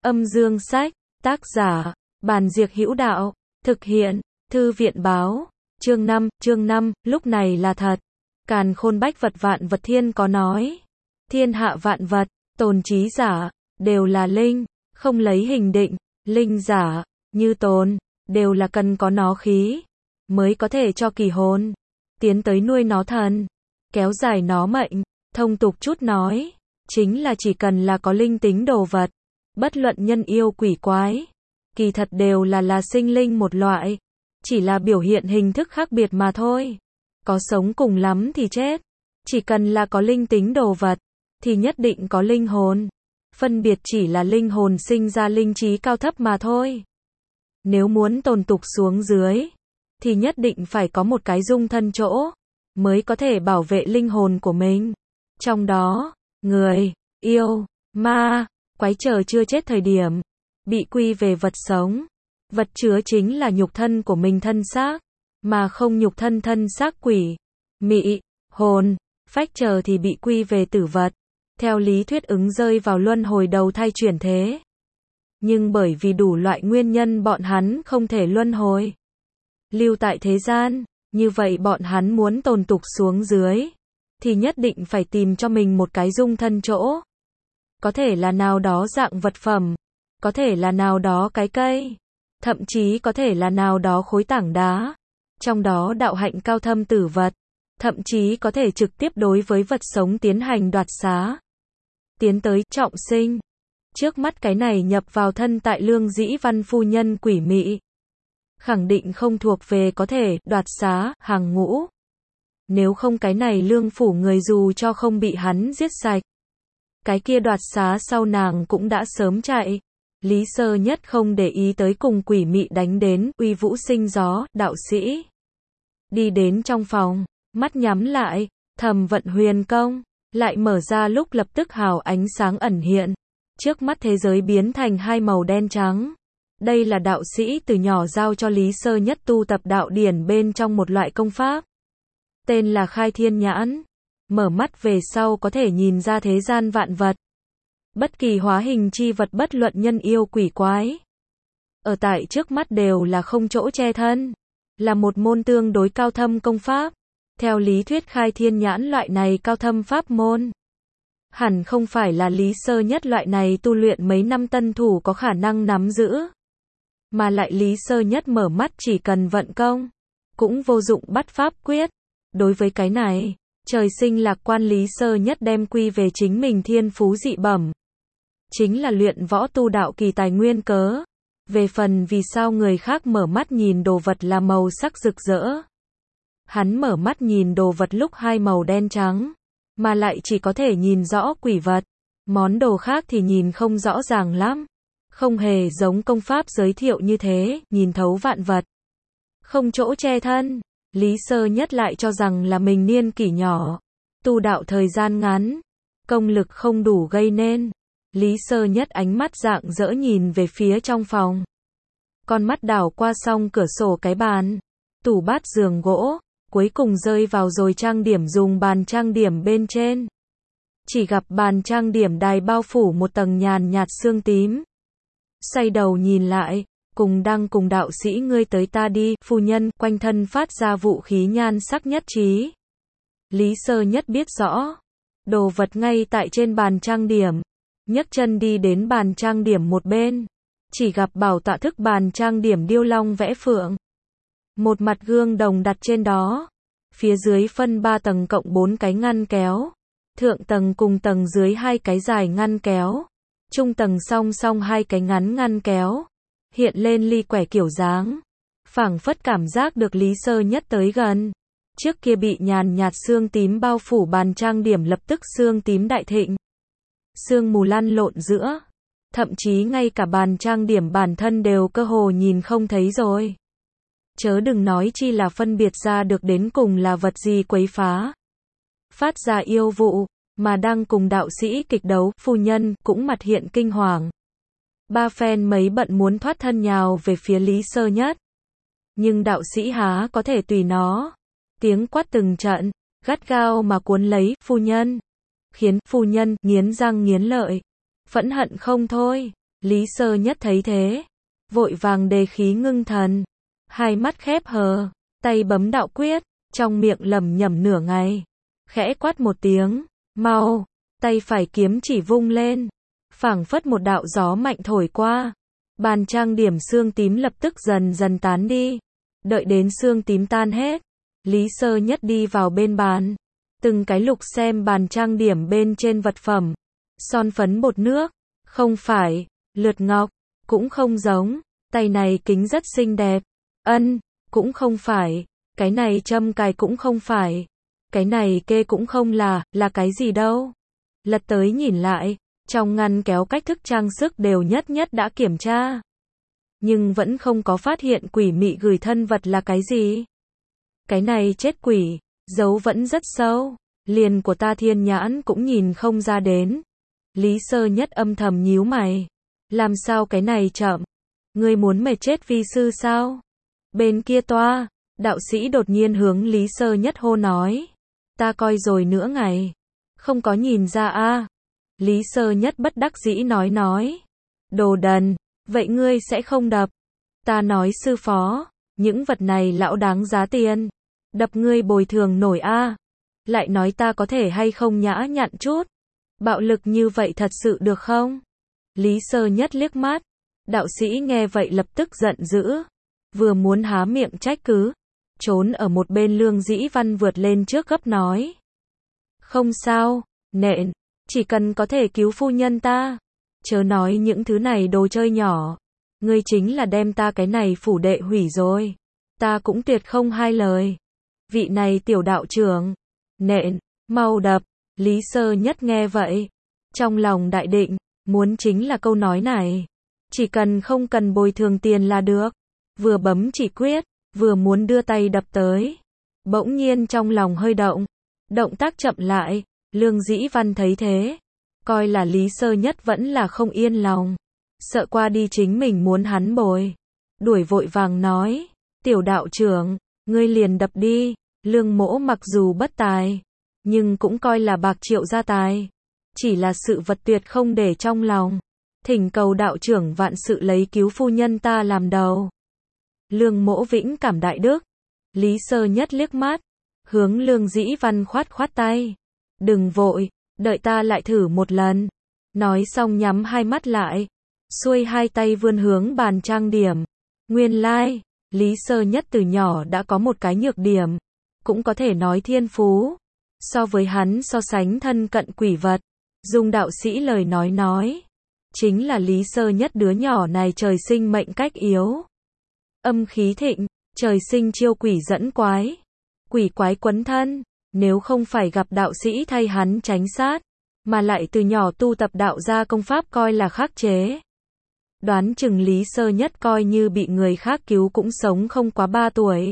Âm dương sách, tác giả, Bàn Diệc Hữu Đạo, thực hiện, Thư viện báo, chương 5, lúc này là thật. Càn khôn bách vật vạn vật thiên có nói. Thiên hạ vạn vật, tồn trí giả, đều là linh, không lấy hình định, linh giả, như tồn, đều là cần có nó khí, mới có thể cho kỳ hồn, tiến tới nuôi nó thần, kéo dài nó mệnh, thông tục chút nói, chính là chỉ cần là có linh tính đồ vật, bất luận nhân yêu quỷ quái, kỳ thật đều là sinh linh một loại, chỉ là biểu hiện hình thức khác biệt mà thôi. Có sống cùng lắm thì chết, chỉ cần là có linh tính đồ vật, thì nhất định có linh hồn. Phân biệt chỉ là linh hồn sinh ra linh trí cao thấp mà thôi. Nếu muốn tồn tục xuống dưới, thì nhất định phải có một cái dung thân chỗ, mới có thể bảo vệ linh hồn của mình. Trong đó, người, yêu, ma, quái chờ chưa chết thời điểm, bị quy về vật sống. Vật chứa chính là nhục thân của mình thân xác, mà không nhục thân thân xác quỷ, mị, hồn, phách chờ thì bị quy về tử vật. Theo lý thuyết ứng rơi vào luân hồi đầu thai chuyển thế. Nhưng bởi vì đủ loại nguyên nhân bọn hắn không thể luân hồi, lưu tại thế gian, như vậy bọn hắn muốn tồn tục xuống dưới, thì nhất định phải tìm cho mình một cái dung thân chỗ. Có thể là nào đó dạng vật phẩm, có thể là nào đó cái cây, thậm chí có thể là nào đó khối tảng đá, trong đó đạo hạnh cao thâm tử vật, thậm chí có thể trực tiếp đối với vật sống tiến hành đoạt xá, tiến tới trọng sinh. Trước mắt cái này nhập vào thân tại Lương Dĩ Văn phu nhân quỷ mị, khẳng định không thuộc về có thể đoạt xá hàng ngũ. Nếu không cái này lương phủ người dù cho không bị hắn giết sạch, cái kia đoạt xá sau nàng cũng đã sớm chạy. Lý Sơ Nhất không để ý tới cùng quỷ mị đánh đến uy vũ sinh gió, đạo sĩ. Đi đến trong phòng, mắt nhắm lại, thầm vận huyền công, lại mở ra lúc lập tức hào ánh sáng ẩn hiện. Trước mắt thế giới biến thành hai màu đen trắng. Đây là đạo sĩ từ nhỏ giao cho Lý Sơ Nhất tu tập đạo điển bên trong một loại công pháp. Tên là Khai Thiên Nhãn. Mở mắt về sau có thể nhìn ra thế gian vạn vật. Bất kỳ hóa hình chi vật bất luận nhân yêu quỷ quái. Ở tại trước mắt đều là không chỗ che thân. Là một môn tương đối cao thâm công pháp. Theo lý thuyết Khai Thiên Nhãn loại này cao thâm pháp môn, hẳn không phải là Lý Sơ Nhất loại này tu luyện mấy năm tân thủ có khả năng nắm giữ. Mà lại Lý Sơ Nhất mở mắt chỉ cần vận công, cũng vô dụng bắt pháp quyết. Đối với cái này, trời sinh lạc quan Lý Sơ Nhất đem quy về chính mình thiên phú dị bẩm. Chính là luyện võ tu đạo kỳ tài nguyên cớ. Về phần vì sao người khác mở mắt nhìn đồ vật là màu sắc rực rỡ, hắn mở mắt nhìn đồ vật lúc hai màu đen trắng, mà lại chỉ có thể nhìn rõ quỷ vật, món đồ khác thì nhìn không rõ ràng lắm. Không hề giống công pháp giới thiệu như thế, nhìn thấu vạn vật, không chỗ che thân. Lý Sơ Nhất lại cho rằng là mình niên kỷ nhỏ, tu đạo thời gian ngắn, công lực không đủ gây nên. Lý Sơ Nhất ánh mắt rạng rỡ nhìn về phía trong phòng. Con mắt đảo qua xong cửa sổ cái bàn, tủ bát giường gỗ, cuối cùng rơi vào rồi trang điểm dùng bàn trang điểm bên trên. Chỉ gặp bàn trang điểm đài bao phủ một tầng nhàn nhạt sương tím. Xoay đầu nhìn lại, cùng đạo sĩ ngươi tới ta đi, phu nhân, quanh thân phát ra vũ khí nhan sắc nhất trí. Lý Sơ Nhất biết rõ, đồ vật ngay tại trên bàn trang điểm, nhấc chân đi đến bàn trang điểm một bên, chỉ gặp bảo tọa thức bàn trang điểm điêu long vẽ phượng. Một mặt gương đồng đặt trên đó, phía dưới phân 3 tầng cộng 4 cái ngăn kéo, thượng tầng cùng tầng dưới 2 cái dài ngăn kéo, trung tầng song song 2 cái ngắn ngăn kéo, hiện lên ly quẻ kiểu dáng, phảng phất cảm giác được Lý Sơ Nhất tới gần. Trước kia bị nhàn nhạt sương tím bao phủ bàn trang điểm lập tức sương tím đại thịnh, sương mù lăn lộn giữa, thậm chí ngay cả bàn trang điểm bản thân đều cơ hồ nhìn không thấy rồi. Chớ đừng nói chi là phân biệt ra được đến cùng là vật gì quấy phá, phát ra yêu vụ, mà đang cùng đạo sĩ kịch đấu. Phu nhân cũng mặt hiện kinh hoàng. Ba phen mấy bận muốn thoát thân nhào về phía Lý Sơ Nhất. Nhưng đạo sĩ há có thể tùy nó. Tiếng quát từng trận, gắt gao mà cuốn lấy phu nhân, khiến phu nhân nghiến răng nghiến lợi, phẫn hận không thôi. Lý Sơ Nhất thấy thế, vội vàng đề khí ngưng thần, hai mắt khép hờ, tay bấm đạo quyết, trong miệng lẩm nhẩm nửa ngày, khẽ quát một tiếng, mau, tay phải kiếm chỉ vung lên, phảng phất một đạo gió mạnh thổi qua, bàn trang điểm xương tím lập tức dần dần tán đi, đợi đến xương tím tan hết, Lý Sơ Nhất đi vào bên bàn, từng cái lục xem bàn trang điểm bên trên vật phẩm, son phấn bột nước, không phải, lượt ngọc, cũng không giống, tay này kính rất xinh đẹp, cũng không phải, cái này châm cài cũng không phải, cái này kê cũng không là cái gì đâu. Lật tới nhìn lại, trong ngăn kéo cách thức trang sức đều nhất nhất đã kiểm tra. Nhưng vẫn không có phát hiện quỷ mị gửi thân vật là cái gì. Cái này chết quỷ, dấu vẫn rất sâu, liền của ta thiên nhãn cũng nhìn không ra đến. Lý Sơ Nhất âm thầm nhíu mày. Làm sao cái này chậm? Ngươi muốn mệt chết vi sư sao? Bên kia toa, đạo sĩ đột nhiên hướng Lý Sơ Nhất hô nói. Ta coi rồi nửa ngày. Không có nhìn ra a. Lý Sơ Nhất bất đắc dĩ nói. Đồ đần, vậy ngươi sẽ không đập. Ta nói sư phó, những vật này lão đáng giá tiền. Đập ngươi bồi thường nổi a. Lại nói ta có thể hay không nhã nhặn chút. Bạo lực như vậy thật sự được không? Lý Sơ Nhất liếc mắt. Đạo sĩ nghe vậy lập tức giận dữ. Vừa muốn há miệng trách cứ. Trốn ở một bên Lương Dĩ Văn vượt lên trước gấp nói. Không sao, nện. Chỉ cần có thể cứu phu nhân ta. Chớ nói những thứ này đồ chơi nhỏ. Ngươi chính là đem ta cái này phủ đệ hủy rồi. Ta cũng tuyệt không hai lời. Vị này tiểu đạo trưởng. Nện, mau đập. Lý Sơ Nhất nghe vậy. Trong lòng đại định, muốn chính là câu nói này. Chỉ cần không cần bồi thường tiền là được. Vừa bấm chỉ quyết, vừa muốn đưa tay đập tới. Bỗng nhiên trong lòng hơi động. Động tác chậm lại. Lương Dĩ Văn thấy thế. Coi là Lý Sơ Nhất vẫn là không yên lòng. Sợ qua đi chính mình muốn hắn bồi. Đuổi vội vàng nói. Tiểu đạo trưởng, ngươi liền đập đi. Lương mỗ mặc dù bất tài. Nhưng cũng coi là bạc triệu gia tài. Chỉ là sự vật tuyệt không để trong lòng. Thỉnh cầu đạo trưởng vạn sự lấy cứu phu nhân ta làm đầu. Lương mỗ vĩnh cảm đại đức. Lý Sơ Nhất liếc mắt. Hướng Lương Dĩ Văn khoát tay. Đừng vội, đợi ta lại thử một lần. Nói xong nhắm hai mắt lại. Xuôi hai tay vươn hướng bàn trang điểm. Nguyên lai, Lý Sơ Nhất từ nhỏ đã có một cái nhược điểm. Cũng có thể nói thiên phú. So với hắn so sánh thân cận quỷ vật. Dùng đạo sĩ lời nói. Chính là Lý Sơ Nhất đứa nhỏ này trời sinh mệnh cách yếu. Âm khí thịnh, trời sinh chiêu quỷ dẫn quái. Quỷ quái quấn thân. Nếu không phải gặp đạo sĩ thay hắn tránh sát. Mà lại từ nhỏ tu tập đạo gia công pháp coi là khắc chế. Đoán chừng Lý Sơ Nhất coi như bị người khác cứu cũng sống không quá 3 tuổi.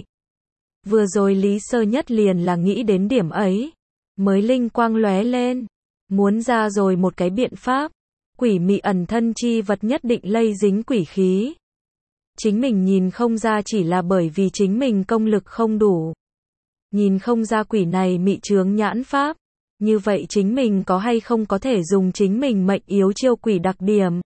Vừa rồi Lý Sơ Nhất liền là nghĩ đến điểm ấy. Mới linh quang lóe lên. Muốn ra rồi một cái biện pháp. Quỷ mị ẩn thân chi vật nhất định lây dính quỷ khí. Chính mình nhìn không ra chỉ là bởi vì chính mình công lực không đủ. Nhìn không ra quỷ này mị chướng nhãn pháp. Như vậy chính mình có hay không có thể dùng chính mình mệnh yếu chiêu quỷ đặc điểm.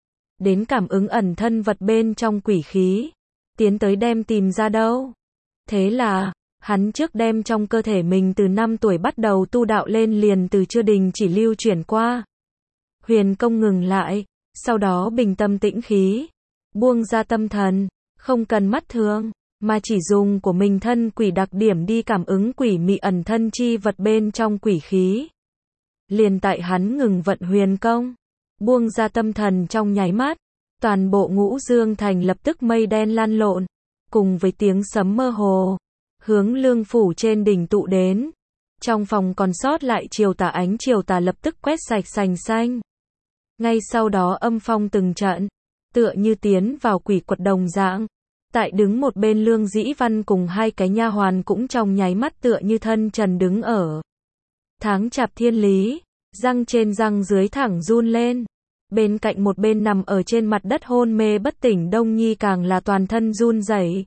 Đến cảm ứng ẩn thân vật bên trong quỷ khí. Tiến tới đem tìm ra đâu. Thế là, hắn trước đem trong cơ thể mình từ 5 tuổi bắt đầu tu đạo lên liền từ chưa đình chỉ lưu chuyển qua. Huyền công ngừng lại, sau đó bình tâm tĩnh khí. Buông ra tâm thần, không cần mắt thường, mà chỉ dùng của mình thân quỷ đặc điểm đi cảm ứng quỷ mị ẩn thân chi vật bên trong quỷ khí. Liền tại hắn ngừng vận huyền công, buông ra tâm thần trong nháy mắt, toàn bộ Ngũ Dương Thành lập tức mây đen lan lộn, cùng với tiếng sấm mơ hồ, hướng Lương phủ trên đỉnh tụ đến. Trong phòng còn sót lại ánh chiều tà lập tức quét sạch sành xanh. Ngay sau đó âm phong từng trận, tựa như tiến vào quỷ quật đồng dạng. Tại đứng một bên Lương Dĩ Văn cùng hai cái nha hoàn cũng trong nháy mắt tựa như thân trần đứng ở. Tháng chạp thiên lý, răng trên răng dưới thẳng run lên. Bên cạnh một bên nằm ở trên mặt đất hôn mê bất tỉnh Đông Nhi càng là toàn thân run rẩy,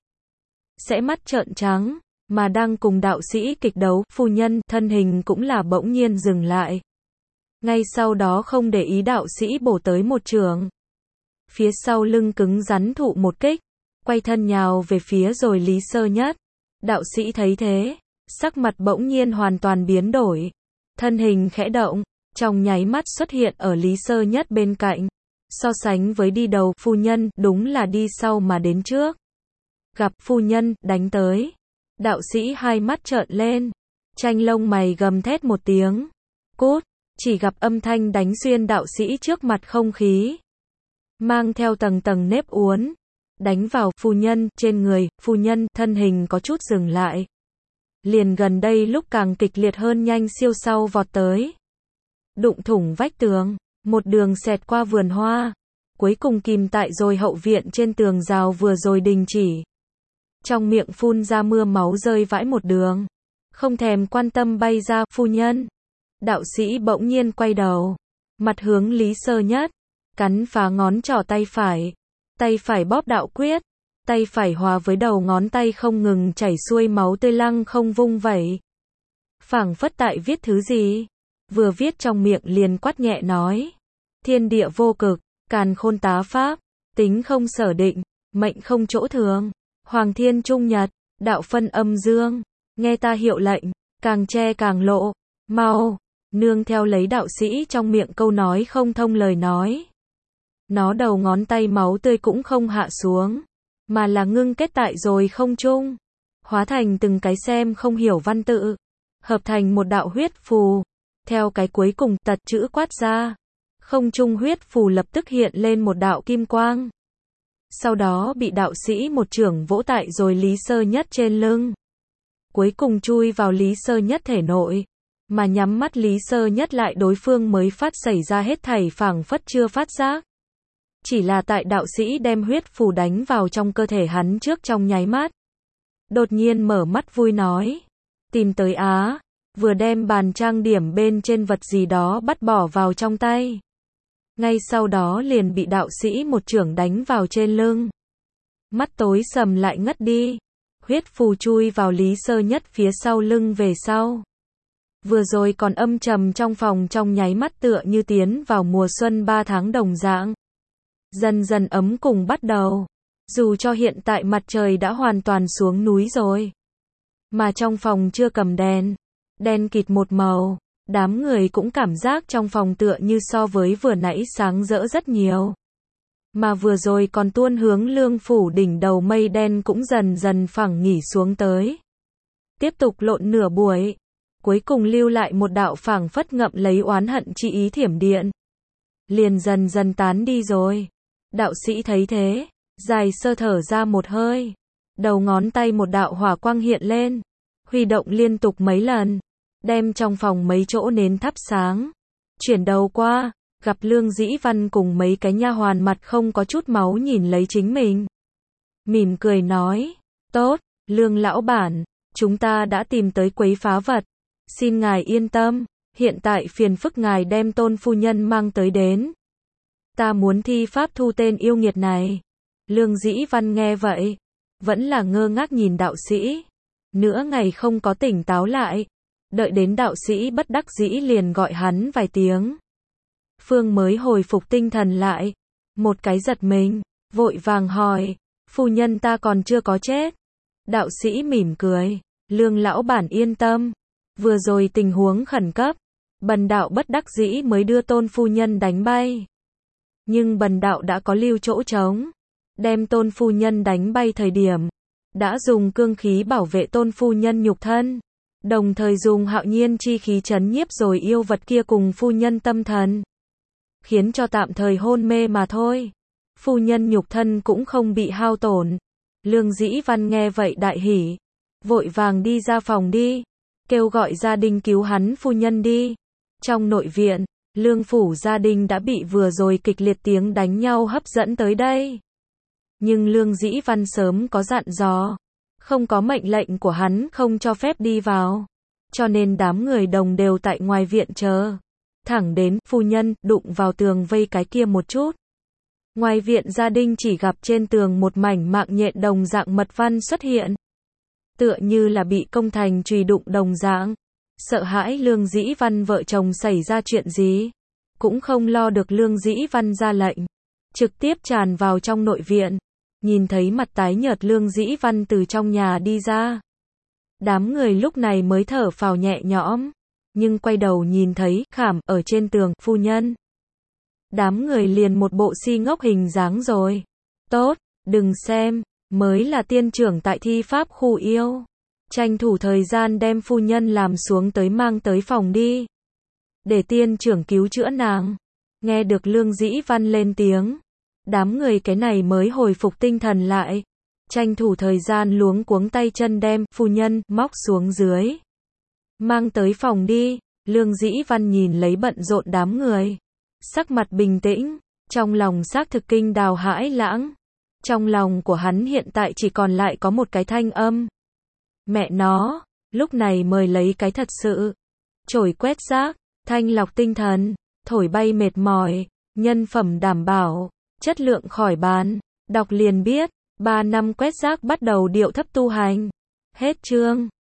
sẽ mắt trợn trắng, mà đang cùng đạo sĩ kịch đấu, phu nhân, thân hình cũng là bỗng nhiên dừng lại. Ngay sau đó không để ý đạo sĩ bổ tới một chưởng. phía sau lưng cứng rắn thụ một kích, quay thân nhào về phía rồi Lý Sơ Nhất. Đạo sĩ thấy thế, sắc mặt bỗng nhiên hoàn toàn biến đổi, thân hình khẽ động, trong nháy mắt xuất hiện ở Lý Sơ Nhất bên cạnh. So sánh với đi đầu phu nhân, đúng là đi sau mà đến trước. Gặp phu nhân, đánh tới. Đạo sĩ hai mắt trợn lên, tranh lông mày gầm thét một tiếng. Cút, chỉ gặp âm thanh đánh xuyên đạo sĩ trước mặt không khí. Mang theo tầng tầng nếp uốn. Đánh vào phu nhân, trên người, phu nhân, thân hình có chút dừng lại. Liền gần đây lúc càng kịch liệt hơn nhanh siêu sau vọt tới. Đụng thủng vách tường, một đường xẹt qua vườn hoa. Cuối cùng kìm tại rồi hậu viện trên tường rào vừa rồi đình chỉ. Trong miệng phun ra mưa máu rơi vãi một đường. Không thèm quan tâm bay ra, phu nhân. Đạo sĩ bỗng nhiên quay đầu. Mặt hướng Lý Sơ Nhất. Cắn phá ngón trỏ tay phải bóp đạo quyết. Tay phải hòa với đầu ngón tay không ngừng chảy xuôi máu tươi lăng không vung vẩy. Phảng phất tại viết thứ gì. Vừa viết trong miệng liền quát nhẹ nói. Thiên địa vô cực, càn khôn tá pháp, tính không sở định, mệnh không chỗ thường. Hoàng thiên trung nhật, đạo phân âm dương, nghe ta hiệu lệnh, càng che càng lộ, mau, nương theo lấy đạo sĩ trong miệng câu nói không thông lời nói. Nó đầu ngón tay máu tươi cũng không hạ xuống, mà là ngưng kết tại rồi không trung, hóa thành từng cái xem không hiểu văn tự, hợp thành một đạo huyết phù, theo cái cuối cùng tật chữ quát ra, không trung huyết phù lập tức hiện lên một đạo kim quang. Sau đó bị đạo sĩ một chưởng vỗ tại rồi Lý Sơ Nhất trên lưng. Cuối cùng chui vào Lý Sơ Nhất thể nội. Mà nhắm mắt Lý Sơ Nhất lại đối phương mới phát xảy ra hết thảy phảng phất chưa phát giác. Chỉ là tại đạo sĩ đem huyết phù đánh vào trong cơ thể hắn trước trong nháy mắt. Đột nhiên mở mắt vui nói. Tìm tới á. Vừa đem bàn trang điểm bên trên vật gì đó bắt bỏ vào trong tay. Ngay sau đó liền bị đạo sĩ một chưởng đánh vào trên lưng. Mắt tối sầm lại ngất đi. Huyết phù chui vào Lý Sơ Nhất phía sau lưng về sau. Vừa rồi còn âm trầm trong phòng trong nháy mắt tựa như tiến vào mùa xuân 3 tháng đồng dạng. Dần dần ấm cùng bắt đầu. Dù cho hiện tại mặt trời đã hoàn toàn xuống núi rồi. Mà trong phòng chưa cầm đèn. Đen kịt một màu. Đám người cũng cảm giác trong phòng tựa như so với vừa nãy sáng rỡ rất nhiều. Mà vừa rồi còn tuôn hướng Lương phủ đỉnh đầu mây đen cũng dần dần phẳng nghỉ xuống tới. Tiếp tục lộn nửa buổi. Cuối cùng lưu lại một đạo phảng phất ngậm lấy oán hận chi ý thiểm điện. Liền dần dần tán đi rồi. Đạo sĩ thấy thế. Dài sơ thở ra một hơi. Đầu ngón tay một đạo hỏa quang hiện lên. Huy động liên tục mấy lần. Đem trong phòng mấy chỗ nến thắp sáng. Chuyển đầu qua, gặp Lương Dĩ Văn cùng mấy cái nha hoàn mặt không có chút máu nhìn lấy chính mình. Mỉm cười nói, tốt, Lương lão bản, chúng ta đã tìm tới quấy phá vật. Xin ngài yên tâm, hiện tại phiền phức ngài đem Tôn phu nhân mang tới đến. Ta muốn thi pháp thu tên yêu nghiệt này. Lương Dĩ Văn nghe vậy, vẫn là ngơ ngác nhìn đạo sĩ. Nửa ngày không có tỉnh táo lại. Đợi đến đạo sĩ bất đắc dĩ liền gọi hắn vài tiếng. Phương mới hồi phục tinh thần lại. Một cái giật mình, vội vàng hỏi, phu nhân ta còn chưa có chết. Đạo sĩ mỉm cười, Lương lão bản yên tâm. Vừa rồi tình huống khẩn cấp. Bần đạo bất đắc dĩ mới đưa Tôn phu nhân đánh bay. Nhưng bần đạo đã có lưu chỗ trống. Đem Tôn phu nhân đánh bay thời điểm. Đã dùng cương khí bảo vệ Tôn phu nhân nhục thân. Đồng thời dùng hạo nhiên chi khí trấn nhiếp rồi yêu vật kia cùng phu nhân tâm thần. Khiến cho tạm thời hôn mê mà thôi. Phu nhân nhục thân cũng không bị hao tổn. Lương Dĩ Văn nghe vậy đại hỉ. Vội vàng đi ra phòng đi. Kêu gọi gia đình cứu hắn phu nhân đi. Trong nội viện, Lương phủ gia đình đã bị vừa rồi kịch liệt tiếng đánh nhau hấp dẫn tới đây. Nhưng Lương Dĩ Văn sớm có dặn dò. Không có mệnh lệnh của hắn không cho phép đi vào. Cho nên đám người đồng đều tại ngoài viện chờ. Thẳng đến, phu nhân, đụng vào tường vây cái kia một chút. Ngoài viện gia đình chỉ gặp trên tường một mảnh mạng nhện đồng dạng mật văn xuất hiện. Tựa như là bị công thành chùy đụng đồng dạng. Sợ hãi Lương Dĩ Văn vợ chồng xảy ra chuyện gì. Cũng không lo được Lương Dĩ Văn ra lệnh. trực tiếp tràn vào trong nội viện. Nhìn thấy mặt tái nhợt Lương Dĩ Văn từ trong nhà đi ra. Đám người lúc này mới thở phào nhẹ nhõm, nhưng quay đầu nhìn thấy khảm ở trên tường, phu nhân. Đám người liền một bộ si ngốc hình dáng rồi. Tốt, đừng xem, mới là tiên trưởng tại thi pháp khu yêu. Tranh thủ thời gian đem phu nhân làm xuống tới mang tới phòng đi. Để tiên trưởng cứu chữa nàng. Nghe được Lương Dĩ Văn lên tiếng. Đám người cái này mới hồi phục tinh thần lại. Tranh thủ thời gian luống cuống tay chân đem phu nhân móc xuống dưới. Mang tới phòng đi. Lương Dĩ Văn nhìn lấy bận rộn đám người. Sắc mặt bình tĩnh. Trong lòng xác thực kinh đào hãi lãng. Trong lòng của hắn hiện tại chỉ còn lại có một cái thanh âm. Mẹ nó, lúc này mời lấy cái thật sự. Chổi quét rác, thanh lọc tinh thần, thổi bay mệt mỏi, nhân phẩm đảm bảo, chất lượng khỏi bàn. Đọc liền biết, 3 năm quét rác bắt đầu điệu thấp tu hành. Hết chương.